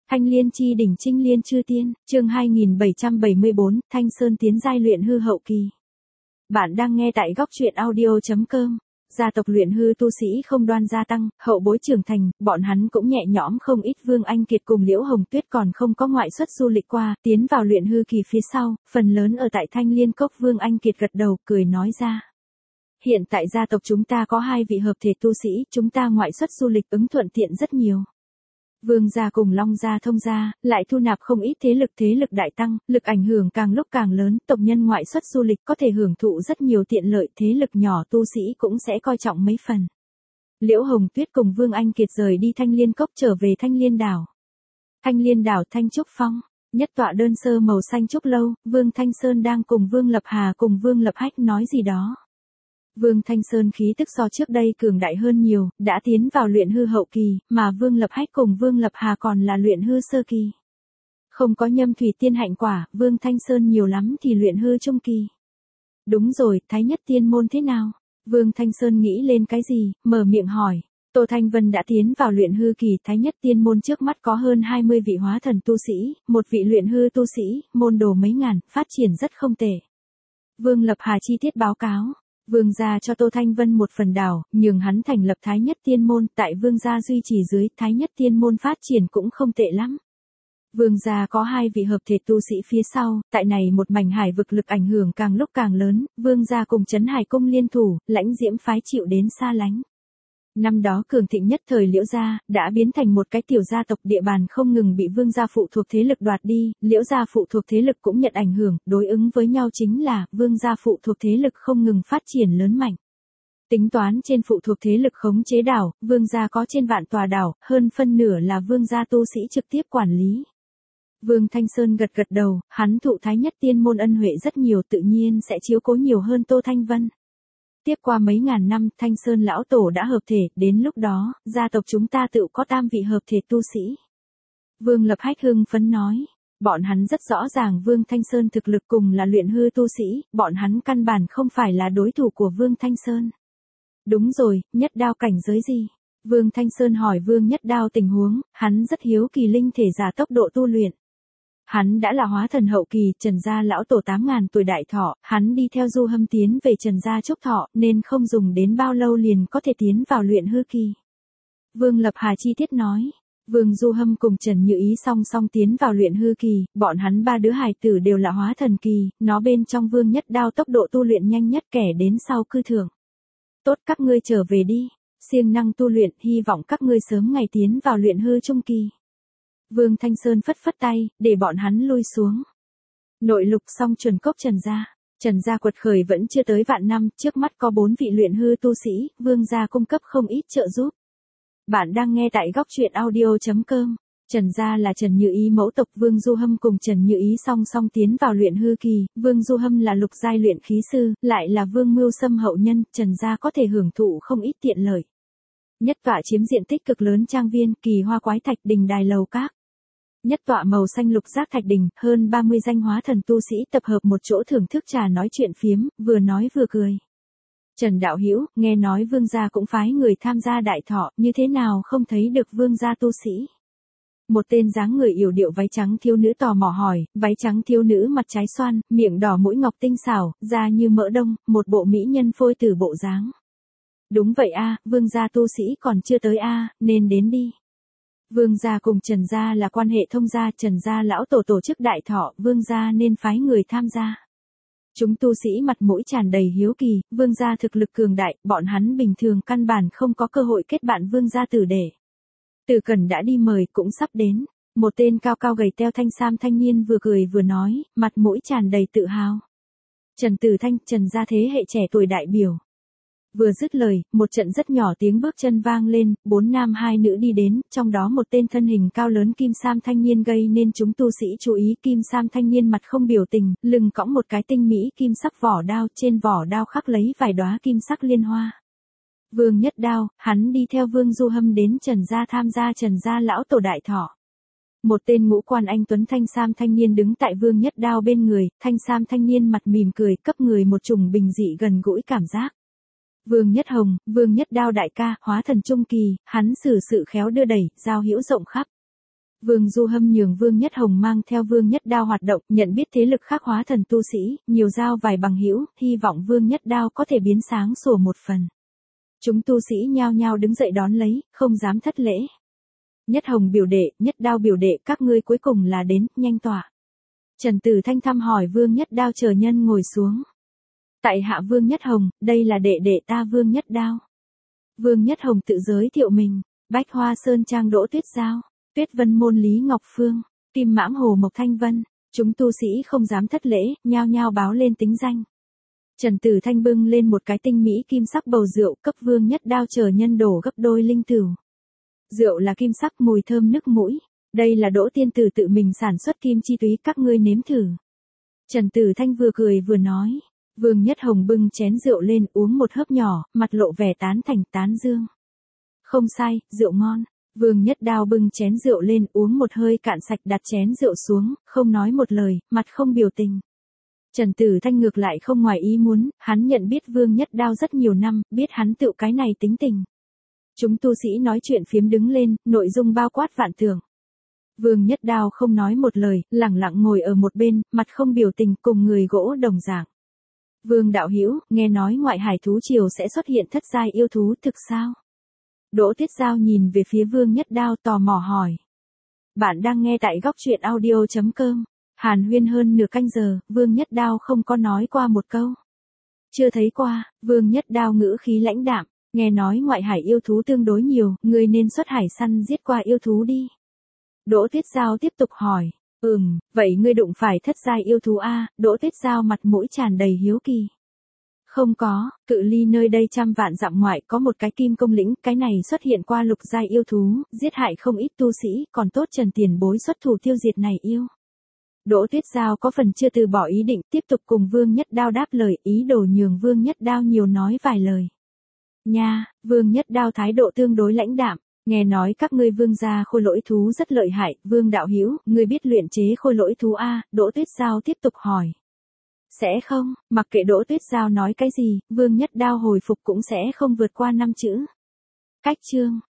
Thanh Liên chi đỉnh Trinh Liên chư tiên, chương 2774, Thanh Sơn tiến giai luyện hư hậu kỳ. Bạn đang nghe tại góc truyện audio.com. Gia tộc luyện hư tu sĩ không đoan gia tăng, hậu bối trưởng thành, bọn hắn cũng nhẹ nhõm không ít. Vương Anh Kiệt cùng Liễu Hồng Tuyết còn không có ngoại xuất du lịch qua, tiến vào luyện hư kỳ phía sau, phần lớn ở tại Thanh Liên Cốc. Vương Anh Kiệt gật đầu, cười nói ra. Hiện tại gia tộc chúng ta có 2 vị hợp thể tu sĩ, chúng ta ngoại xuất du lịch ứng thuận tiện rất nhiều. Vương gia cùng Long gia Thông gia, lại thu nạp không ít thế lực đại tăng, lực ảnh hưởng càng lúc càng lớn, tộc nhân ngoại xuất du lịch có thể hưởng thụ rất nhiều tiện lợi, thế lực nhỏ tu sĩ cũng sẽ coi trọng mấy phần. Liễu Hồng Tuyết cùng Vương Anh Kiệt rời đi Thanh Liên Cốc trở về Thanh Liên đảo. Thanh Liên đảo Thanh Trúc Phong, nhất tọa đơn sơ màu xanh trúc lâu, Vương Thanh Sơn đang cùng Vương Lập Hà cùng Vương Lập Hách nói gì đó. Vương Thanh Sơn khí tức so trước đây cường đại hơn nhiều, đã tiến vào luyện hư hậu kỳ, mà Vương Lập Hách cùng Vương Lập Hà còn là luyện hư sơ kỳ. Không có nhâm thủy tiên hạnh quả, Vương Thanh Sơn nhiều lắm thì luyện hư trung kỳ. Đúng rồi, Thái Nhất Tiên môn thế nào? Vương Thanh Sơn nghĩ lên cái gì, mở miệng hỏi. Tô Thanh Vân đã tiến vào luyện hư kỳ, Thái Nhất Tiên môn trước mắt có hơn 20 vị hóa thần tu sĩ, một vị luyện hư tu sĩ, môn đồ mấy ngàn, phát triển rất không tệ. Vương Lập Hà chi tiết báo cáo. Vương gia cho Tô Thanh Vân một phần đảo, nhường hắn thành lập Thái Nhất Tiên môn, tại Vương gia duy trì dưới, Thái Nhất Tiên môn phát triển cũng không tệ lắm. Vương gia có 2 vị hợp thể tu sĩ phía sau, tại này một mảnh hải vực lực ảnh hưởng càng lúc càng lớn, Vương gia cùng Trấn Hải Cung liên thủ, Lãnh Diễm phái chịu đến xa lánh. Năm đó cường thịnh nhất thời Liễu gia, đã biến thành một cái tiểu gia tộc, địa bàn không ngừng bị Vương gia phụ thuộc thế lực đoạt đi, Liễu gia phụ thuộc thế lực cũng nhận ảnh hưởng, đối ứng với nhau chính là, Vương gia phụ thuộc thế lực không ngừng phát triển lớn mạnh. Tính toán trên phụ thuộc thế lực khống chế đảo, Vương gia có trên vạn tòa đảo, hơn phân nửa là Vương gia tu sĩ trực tiếp quản lý. Vương Thanh Sơn gật đầu, hắn thụ Thái Nhất Tiên môn ân huệ rất nhiều, tự nhiên sẽ chiếu cố nhiều hơn Tô Thanh Vân. Tiếp qua mấy ngàn năm, Thanh Sơn lão tổ đã hợp thể, đến lúc đó, gia tộc chúng ta tự có 3 vị hợp thể tu sĩ. Vương Lập Hách hưng phấn nói, bọn hắn rất rõ ràng Vương Thanh Sơn thực lực cùng là luyện hư tu sĩ, bọn hắn căn bản không phải là đối thủ của Vương Thanh Sơn. Đúng rồi, nhất đao cảnh giới gì? Vương Thanh Sơn hỏi Vương Nhất Đao tình huống, hắn rất hiếu kỳ linh thể giả tốc độ tu luyện. Hắn đã là hóa thần hậu kỳ, Trần gia lão tổ 8.000 tuổi đại thọ, hắn đi theo Du Hâm tiến về Trần gia chúc thọ, nên không dùng đến bao lâu liền có thể tiến vào luyện hư kỳ. Vương Lập Hà chi tiết nói, Vương Du Hâm cùng Trần Như Ý song song tiến vào luyện hư kỳ, bọn hắn 3 đứa hài tử đều là hóa thần kỳ, nó bên trong Vương Nhất Đao tốc độ tu luyện nhanh nhất, kẻ đến sau cư thượng. Tốt, các ngươi trở về đi, siêng năng tu luyện, hy vọng các ngươi sớm ngày tiến vào luyện hư trung kỳ. Vương Thanh Sơn phất phất tay, để bọn hắn lui xuống. Nội lục xong chuẩn cốc Trần gia quật khởi vẫn chưa tới vạn năm, trước mắt có 4 vị luyện hư tu sĩ, Vương gia cung cấp không ít trợ giúp. Bạn đang nghe tại góc truyện audio.com. Trần gia là Trần Như Ý mẫu tộc, Vương Du Hâm cùng Trần Như Ý song song tiến vào luyện hư kỳ, Vương Du Hâm là lục giai luyện khí sư, lại là Vương Mưu Sâm hậu nhân, Trần gia có thể hưởng thụ không ít tiện lợi. Nhất tọa chiếm diện tích cực lớn trang viên, kỳ hoa quái thạch đình đài lầu các. Nhất tọa màu xanh lục giác thạch đình, hơn 30 danh hóa thần tu sĩ tập hợp một chỗ thưởng thức trà nói chuyện phiếm, vừa nói vừa cười. Trần đạo hữu, nghe nói Vương gia cũng phái người tham gia đại thọ, như thế nào không thấy được Vương gia tu sĩ? Một tên dáng người yểu điệu váy trắng thiếu nữ tò mò hỏi, váy trắng thiếu nữ mặt trái xoan, miệng đỏ mũi ngọc tinh xảo, da như mỡ đông, một bộ mỹ nhân phôi tử bộ dáng. Đúng vậy a, Vương gia tu sĩ còn chưa tới a, nên đến đi. Vương gia cùng Trần gia là quan hệ thông gia, Trần gia lão tổ tổ chức đại thọ, Vương gia nên phái người tham gia. Chúng tu sĩ mặt mũi tràn đầy hiếu kỳ, Vương gia thực lực cường đại, bọn hắn bình thường căn bản không có cơ hội kết bạn Vương gia tử đệ. Từ Cần đã đi mời, cũng sắp đến. Một tên cao cao gầy teo thanh sam thanh niên vừa cười vừa nói, mặt mũi tràn đầy tự hào. Trần Tử Thanh, Trần gia thế hệ trẻ tuổi đại biểu. Vừa dứt lời, một trận rất nhỏ tiếng bước chân vang lên, 4 nam 2 nữ đi đến, trong đó một tên thân hình cao lớn kim sam thanh niên gây nên chúng tu sĩ chú ý. Kim sam thanh niên mặt không biểu tình, lưng cõng một cái tinh mỹ kim sắc vỏ đao, trên vỏ đao khắc lấy vài đóa kim sắc liên hoa. Vương Nhất Đao, hắn đi theo Vương Du Hâm đến Trần gia tham gia Trần gia lão tổ đại thọ. Một tên ngũ quan anh tuấn thanh sam thanh niên đứng tại Vương Nhất Đao bên người, thanh sam thanh niên mặt mỉm cười, cấp người một chủng bình dị gần gũi cảm giác. Vương Nhất Hồng, Vương Nhất Đao đại ca, hóa thần trung kỳ, hắn xử sự khéo đưa đẩy, giao hữu rộng khắp. Vương Du Hâm nhường Vương Nhất Hồng mang theo Vương Nhất Đao hoạt động, nhận biết thế lực khắc hóa thần tu sĩ, nhiều giao vài bằng hữu, hy vọng Vương Nhất Đao có thể biến sáng sủa một phần. Chúng tu sĩ nhao nhao đứng dậy đón lấy, không dám thất lễ. Nhất Hồng biểu đệ, Nhất Đao biểu đệ, các ngươi cuối cùng là đến, nhanh tọa. Trần Tử Thanh thăm hỏi Vương Nhất Đao chờ nhân ngồi xuống. Tại hạ Vương Nhất Hồng, đây là đệ đệ ta Vương Nhất Đao. Vương Nhất Hồng tự giới thiệu mình, Bách Hoa Sơn Trang Đỗ Tuyết Giao, Tuyết Vân Môn Lý Ngọc Phương, Kim Mãng Hồ Mộc Thanh Vân, chúng tu sĩ không dám thất lễ, nhao nhao báo lên tính danh. Trần Tử Thanh bưng lên một cái tinh mỹ kim sắc bầu rượu, cấp Vương Nhất Đao chờ nhân đổ gấp đôi linh tửu. Rượu là kim sắc mùi thơm nức mũi, đây là Đỗ tiên tử tự mình sản xuất kim chi túy, các ngươi nếm thử. Trần Tử Thanh vừa cười vừa nói. Vương Nhất Hồng bưng chén rượu lên uống một hớp nhỏ, mặt lộ vẻ tán thành tán dương. Không sai, rượu ngon. Vương Nhất Đao bưng chén rượu lên uống một hơi cạn sạch, đặt chén rượu xuống, không nói một lời, mặt không biểu tình. Trần Tử Thanh ngược lại không ngoài ý muốn, hắn nhận biết Vương Nhất Đao rất nhiều năm, biết hắn tự cái này tính tình. Chúng tu sĩ nói chuyện phiếm đứng lên, nội dung bao quát vạn tưởng. Vương Nhất Đao không nói một lời, lẳng lặng ngồi ở một bên, mặt không biểu tình, cùng người gỗ đồng dạng. Vương đạo hữu, nghe nói ngoại hải thú triều sẽ xuất hiện thất giai yêu thú, thực sao? Đỗ Tuyết Giao nhìn về phía Vương Nhất Đao tò mò hỏi. Bạn đang nghe tại góc truyện audio.com. Hàn huyên hơn nửa canh giờ, Vương Nhất Đao không có nói qua một câu. Chưa thấy qua, Vương Nhất Đao ngữ khí lãnh đạm, nghe nói ngoại hải yêu thú tương đối nhiều, người nên xuất hải săn giết qua yêu thú đi. Đỗ Tuyết Giao tiếp tục hỏi. Vậy ngươi đụng phải thất giai yêu thú a? Đỗ Tuyết Giao mặt mũi tràn đầy hiếu kỳ. Không có, cự ly nơi đây trăm vạn dặm ngoại có một cái kim công lĩnh, cái này xuất hiện qua lục giai yêu thú, giết hại không ít tu sĩ, còn tốt Trần tiền bối xuất thủ tiêu diệt này yêu. Đỗ Tuyết Giao có phần chưa từ bỏ ý định, tiếp tục cùng Vương Nhất Đao đáp lời, ý đồ nhường Vương Nhất Đao nhiều nói vài lời. Nha, Vương Nhất Đao thái độ tương đối lãnh đạm. Nghe nói các ngươi Vương gia khôi lỗi thú rất lợi hại, Vương đạo hữu, ngươi biết luyện chế khôi lỗi thú a? Đỗ Tuyết Giao tiếp tục hỏi. Sẽ không, mặc kệ Đỗ Tuyết Giao nói cái gì, Vương Nhất Đao hồi phục cũng sẽ không vượt qua 5 chữ. Cách chương.